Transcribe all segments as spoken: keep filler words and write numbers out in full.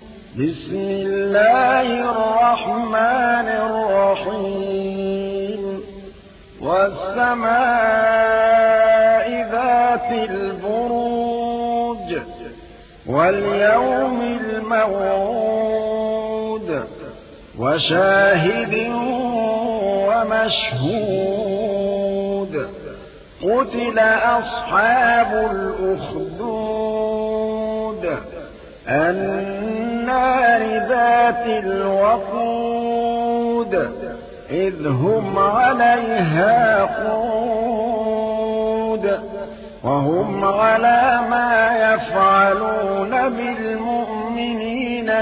بسم الله الرحمن الرحيم والسماء ذات البروج واليوم الموعود وشاهد ومشهود قتل أصحاب الأخدود النار ذات الوقود إذ هم عليها قعود وهم على ما يفعلون بالمؤمنين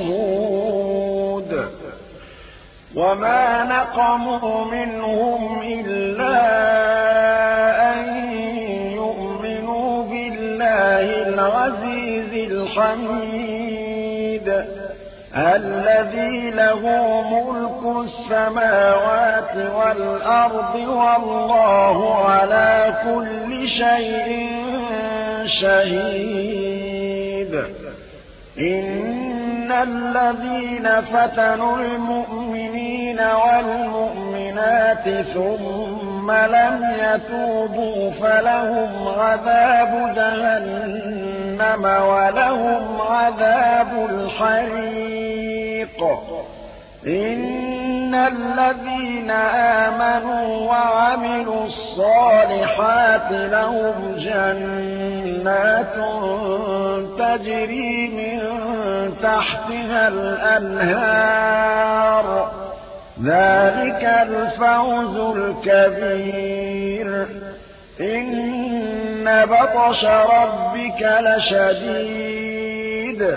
شهود وما نقموا منهم إلا أن يؤمنوا بالله العزيز الحميد الذي له ملك السماوات والأرض والله على كل شيء شهيد إن الذين فتنوا المؤمنين والمؤمنات ثم لم يتوبوا فلهم عذاب جهنم ولهم عذاب الحريق إن الذين آمنوا وعملوا الصالحات لهم جنات تجري من تحتها الأنهار ذلك الفوز الكبير إن بطش ربك لشديد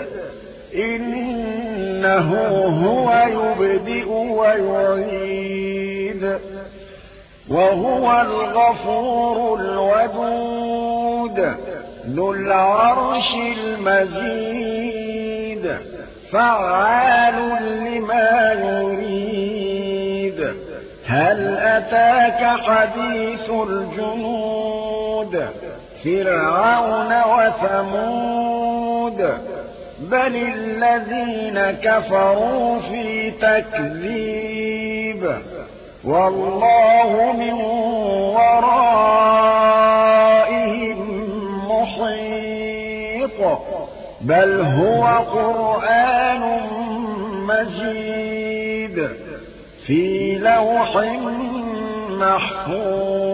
إنه هو يبدئ ويعيد وهو الغفور الودود ذو العرش المجيد فعال لما يريد هل أتاك حديث الجنود فرعون وثمود بل الذين كفروا في تكذيب والله من ورائهم محيط بل هو قرآن مجيد في لوح محفوظ